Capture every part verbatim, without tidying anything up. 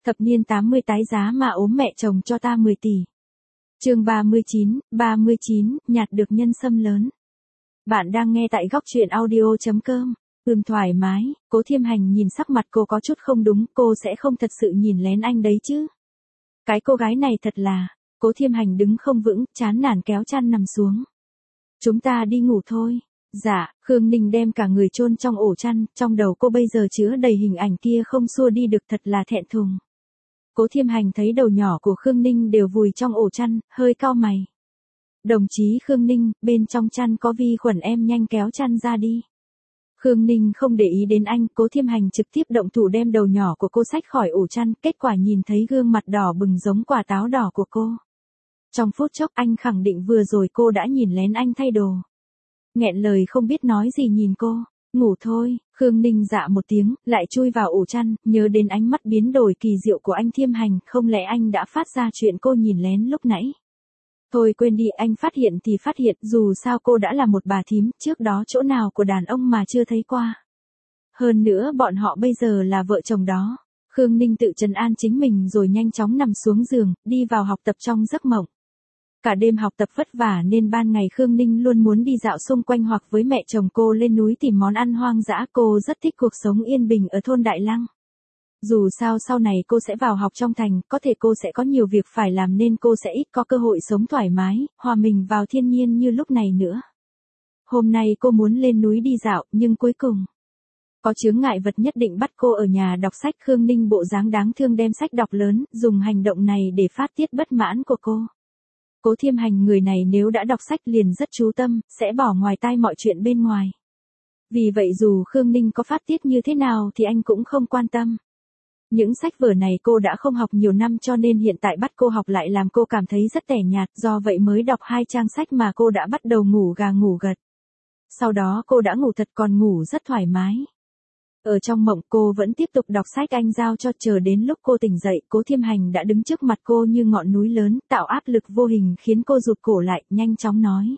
Thập niên tám mươi tái giá mà ốm mẹ chồng cho ta mười tỷ. Chương ba mươi chín, ba mươi chín, nhặt được nhân sâm lớn. Bạn đang nghe tại góc truyện audio chấm com. Ưm thoải mái, Cố Thiêm Hành nhìn sắc mặt cô có chút không đúng, cô sẽ không thật sự nhìn lén anh đấy chứ. Cái cô gái này thật là, Cố Thiêm Hành đứng không vững, chán nản kéo chăn nằm xuống. Chúng ta đi ngủ thôi. Dạ, Khương Ninh đem cả người chôn trong ổ chăn, trong đầu cô bây giờ chứa đầy hình ảnh kia không xua đi được, thật là thẹn thùng. Cố Thiêm Hành thấy đầu nhỏ của Khương Ninh đều vùi trong ổ chăn, hơi cau mày. Đồng chí Khương Ninh, bên trong chăn có vi khuẩn, em nhanh kéo chăn ra đi. Khương Ninh không để ý đến anh, Cố Thiêm Hành trực tiếp động thủ đem đầu nhỏ của cô xách khỏi ổ chăn, kết quả nhìn thấy gương mặt đỏ bừng giống quả táo đỏ của cô. Trong phút chốc anh khẳng định vừa rồi cô đã nhìn lén anh thay đồ. Nghẹn lời không biết nói gì nhìn cô. Ngủ thôi, Khương Ninh dạ một tiếng, lại chui vào ổ chăn, nhớ đến ánh mắt biến đổi kỳ diệu của anh Thiêm Hành, không lẽ anh đã phát ra chuyện cô nhìn lén lúc nãy. Thôi quên đi, anh phát hiện thì phát hiện, dù sao cô đã là một bà thím, trước đó chỗ nào của đàn ông mà chưa thấy qua. Hơn nữa bọn họ bây giờ là vợ chồng đó. Khương Ninh tự trấn an chính mình rồi nhanh chóng nằm xuống giường, đi vào học tập trong giấc mộng. Cả đêm học tập vất vả nên ban ngày Khương Ninh luôn muốn đi dạo xung quanh hoặc với mẹ chồng cô lên núi tìm món ăn hoang dã. Cô rất thích cuộc sống yên bình ở thôn Đại Lăng. Dù sao sau này cô sẽ vào học trong thành, có thể cô sẽ có nhiều việc phải làm nên cô sẽ ít có cơ hội sống thoải mái, hòa mình vào thiên nhiên như lúc này nữa. Hôm nay cô muốn lên núi đi dạo, nhưng cuối cùng có chướng ngại vật nhất định bắt cô ở nhà đọc sách. Khương Ninh bộ dáng đáng thương đem sách đọc lớn, dùng hành động này để phát tiết bất mãn của cô. Cố Thiêm Hành người này nếu đã đọc sách liền rất chú tâm, sẽ bỏ ngoài tai mọi chuyện bên ngoài. Vì vậy dù Khương Ninh có phát tiết như thế nào thì anh cũng không quan tâm. Những sách vở này cô đã không học nhiều năm cho nên hiện tại bắt cô học lại làm cô cảm thấy rất tẻ nhạt, do vậy mới đọc hai trang sách mà cô đã bắt đầu ngủ gà ngủ gật. Sau đó cô đã ngủ thật, còn ngủ rất thoải mái. Ở trong mộng cô vẫn tiếp tục đọc sách anh giao cho, chờ đến lúc cô tỉnh dậy, Cố Thiêm Hành đã đứng trước mặt cô như ngọn núi lớn, tạo áp lực vô hình khiến cô rụt cổ lại, nhanh chóng nói.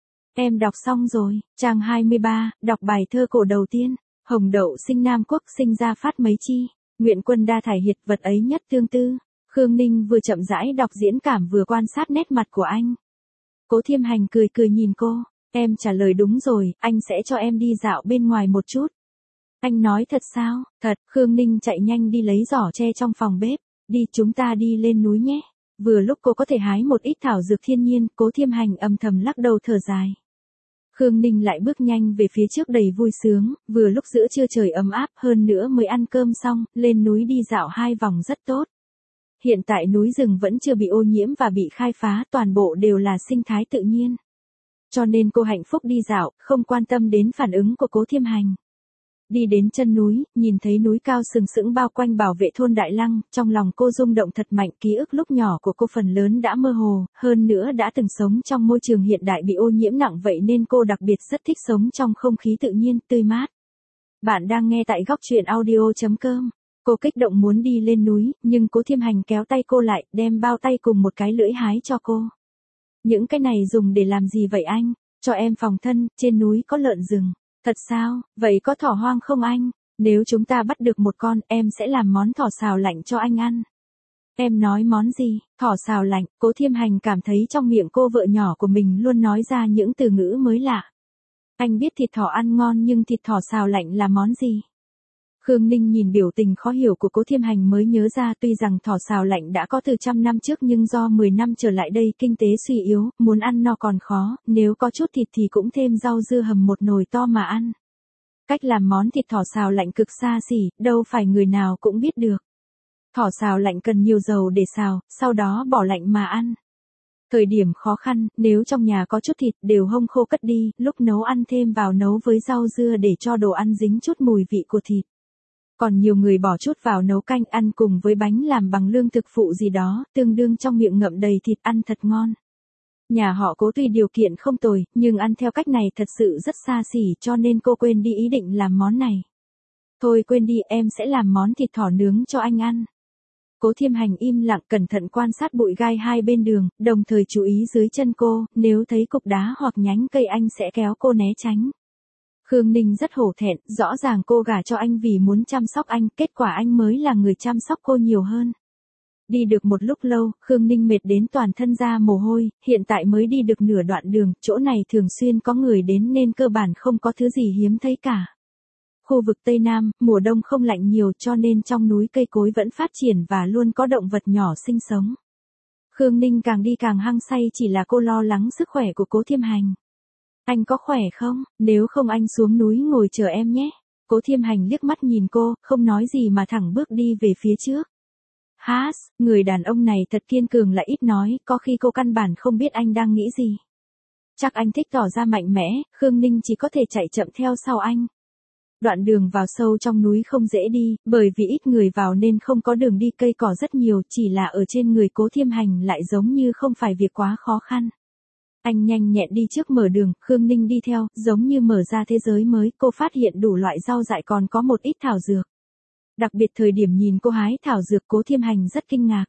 Em đọc xong rồi, trang hai mươi ba, đọc bài thơ cổ đầu tiên. Hồng đậu sinh Nam Quốc, sinh ra phát mấy chi, nguyện quân đa thải hiệt, vật ấy nhất tương tư. Khương Ninh vừa chậm rãi đọc diễn cảm vừa quan sát nét mặt của anh. Cố Thiêm Hành cười cười nhìn cô, em trả lời đúng rồi, anh sẽ cho em đi dạo bên ngoài một chút. Anh nói thật sao? Thật. Khương Ninh chạy nhanh đi lấy giỏ tre trong phòng bếp. Đi, chúng ta đi lên núi nhé. Vừa lúc cô có thể hái một ít thảo dược thiên nhiên, Cố Thiêm Hành âm thầm lắc đầu thở dài. Khương Ninh lại bước nhanh về phía trước đầy vui sướng, vừa lúc giữa trưa trời ấm áp, hơn nữa mới ăn cơm xong, lên núi đi dạo hai vòng rất tốt. Hiện tại núi rừng vẫn chưa bị ô nhiễm và bị khai phá, toàn bộ đều là sinh thái tự nhiên. Cho nên cô hạnh phúc đi dạo, không quan tâm đến phản ứng của Cố Thiêm Hành. Đi đến chân núi, nhìn thấy núi cao sừng sững bao quanh bảo vệ thôn Đại Lăng, trong lòng cô rung động thật mạnh, ký ức lúc nhỏ của cô phần lớn đã mơ hồ, hơn nữa đã từng sống trong môi trường hiện đại bị ô nhiễm nặng, vậy nên cô đặc biệt rất thích sống trong không khí tự nhiên, tươi mát. Bạn đang nghe tại góc truyện audio chấm com. Cô kích động muốn đi lên núi, nhưng Cố Thiêm Hành kéo tay cô lại, đem bao tay cùng một cái lưỡi hái cho cô. Những cái này dùng để làm gì vậy anh? Cho em phòng thân, trên núi có lợn rừng. Thật sao, vậy có thỏ hoang không anh? Nếu chúng ta bắt được một con, em sẽ làm món thỏ xào lạnh cho anh ăn. Em nói món gì? Thỏ xào lạnh. Cố Thiêm Hành cảm thấy trong miệng cô vợ nhỏ của mình luôn nói ra những từ ngữ mới lạ. Anh biết thịt thỏ ăn ngon nhưng thịt thỏ xào lạnh là món gì? Khương Ninh nhìn biểu tình khó hiểu của Cố Thiêm Hành mới nhớ ra, tuy rằng thỏ xào lạnh đã có từ trăm năm trước nhưng do mười năm trở lại đây kinh tế suy yếu, muốn ăn no còn khó, nếu có chút thịt thì cũng thêm rau dưa hầm một nồi to mà ăn. Cách làm món thịt thỏ xào lạnh cực xa xỉ, đâu phải người nào cũng biết được. Thỏ xào lạnh cần nhiều dầu để xào, sau đó bỏ lạnh mà ăn. Thời điểm khó khăn, nếu trong nhà có chút thịt đều hông khô cất đi, lúc nấu ăn thêm vào nấu với rau dưa để cho đồ ăn dính chút mùi vị của thịt. Còn nhiều người bỏ chút vào nấu canh ăn cùng với bánh làm bằng lương thực phụ gì đó, tương đương trong miệng ngậm đầy thịt, ăn thật ngon. Nhà họ Cố tuy điều kiện không tồi, nhưng ăn theo cách này thật sự rất xa xỉ cho nên cô quên đi ý định làm món này. Thôi quên đi, em sẽ làm món thịt thỏ nướng cho anh ăn. Cố Thiêm Hành im lặng cẩn thận quan sát bụi gai hai bên đường, đồng thời chú ý dưới chân cô, nếu thấy cục đá hoặc nhánh cây anh sẽ kéo cô né tránh. Khương Ninh rất hổ thẹn, rõ ràng cô gả cho anh vì muốn chăm sóc anh, kết quả anh mới là người chăm sóc cô nhiều hơn. Đi được một lúc lâu, Khương Ninh mệt đến toàn thân ra mồ hôi, hiện tại mới đi được nửa đoạn đường, chỗ này thường xuyên có người đến nên cơ bản không có thứ gì hiếm thấy cả. Khu vực Tây Nam, mùa đông không lạnh nhiều cho nên trong núi cây cối vẫn phát triển và luôn có động vật nhỏ sinh sống. Khương Ninh càng đi càng hăng say, chỉ là cô lo lắng sức khỏe của Cố Thiêm Hành. Anh có khỏe không? Nếu không anh xuống núi ngồi chờ em nhé. Cố Thiêm Hành liếc mắt nhìn cô, không nói gì mà thẳng bước đi về phía trước. Hás, người đàn ông này thật kiên cường lại ít nói, có khi cô căn bản không biết anh đang nghĩ gì. Chắc anh thích tỏ ra mạnh mẽ, Khương Ninh chỉ có thể chạy chậm theo sau anh. Đoạn đường vào sâu trong núi không dễ đi, bởi vì ít người vào nên không có đường đi, cây cỏ rất nhiều, chỉ là ở trên người Cố Thiêm Hành lại giống như không phải việc quá khó khăn. Anh nhanh nhẹn đi trước mở đường, Khương Ninh đi theo, giống như mở ra thế giới mới, cô phát hiện đủ loại rau dại còn có một ít thảo dược. Đặc biệt thời điểm nhìn cô hái thảo dược, Cố Thiêm Hành rất kinh ngạc.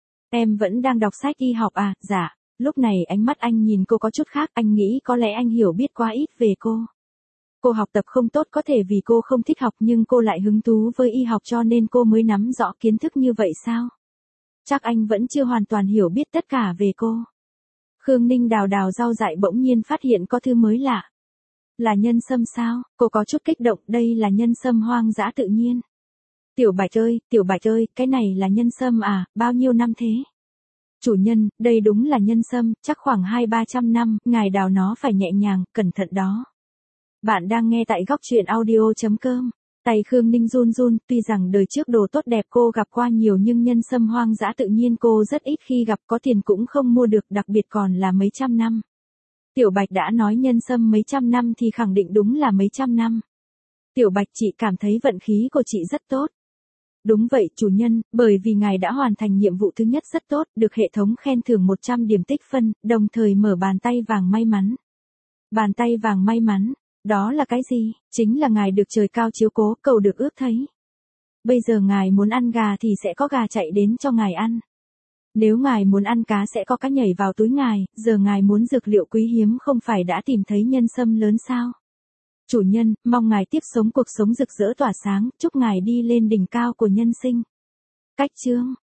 Em vẫn đang đọc sách y học à? Dạ. Lúc này ánh mắt anh nhìn cô có chút khác, anh nghĩ có lẽ anh hiểu biết quá ít về cô. Cô học tập không tốt có thể vì cô không thích học nhưng cô lại hứng thú với y học cho nên cô mới nắm rõ kiến thức như vậy sao? Chắc anh vẫn chưa hoàn toàn hiểu biết tất cả về cô. Khương Ninh đào đào rau dại bỗng nhiên phát hiện có thứ mới lạ. Là nhân sâm sao? Cô có chút kích động, đây là nhân sâm hoang dã tự nhiên. Tiểu Bạch ơi, Tiểu Bạch ơi, cái này là nhân sâm à, bao nhiêu năm thế? Chủ nhân, đây đúng là nhân sâm, chắc khoảng hai ba trăm năm, ngài đào nó phải nhẹ nhàng, cẩn thận đó. Bạn đang nghe tại góc truyện audio chấm com. Tay Khương Ninh run run, tuy rằng đời trước đồ tốt đẹp cô gặp qua nhiều nhưng nhân sâm hoang dã tự nhiên cô rất ít khi gặp, có tiền cũng không mua được, đặc biệt còn là mấy trăm năm. Tiểu Bạch đã nói nhân sâm mấy trăm năm thì khẳng định đúng là mấy trăm năm. Tiểu Bạch, chị cảm thấy vận khí của chị rất tốt. Đúng vậy chủ nhân, bởi vì ngài đã hoàn thành nhiệm vụ thứ nhất rất tốt, được hệ thống khen thưởng một trăm điểm tích phân, đồng thời mở bàn tay vàng may mắn. Bàn tay vàng may mắn, đó là cái gì? Chính là ngài được trời cao chiếu cố, cầu được ước thấy. Bây giờ ngài muốn ăn gà thì sẽ có gà chạy đến cho ngài ăn. Nếu ngài muốn ăn cá sẽ có cá nhảy vào túi ngài, giờ ngài muốn dược liệu quý hiếm không phải đã tìm thấy nhân sâm lớn sao? Chủ nhân, mong ngài tiếp sống cuộc sống rực rỡ tỏa sáng, chúc ngài đi lên đỉnh cao của nhân sinh. Cách chương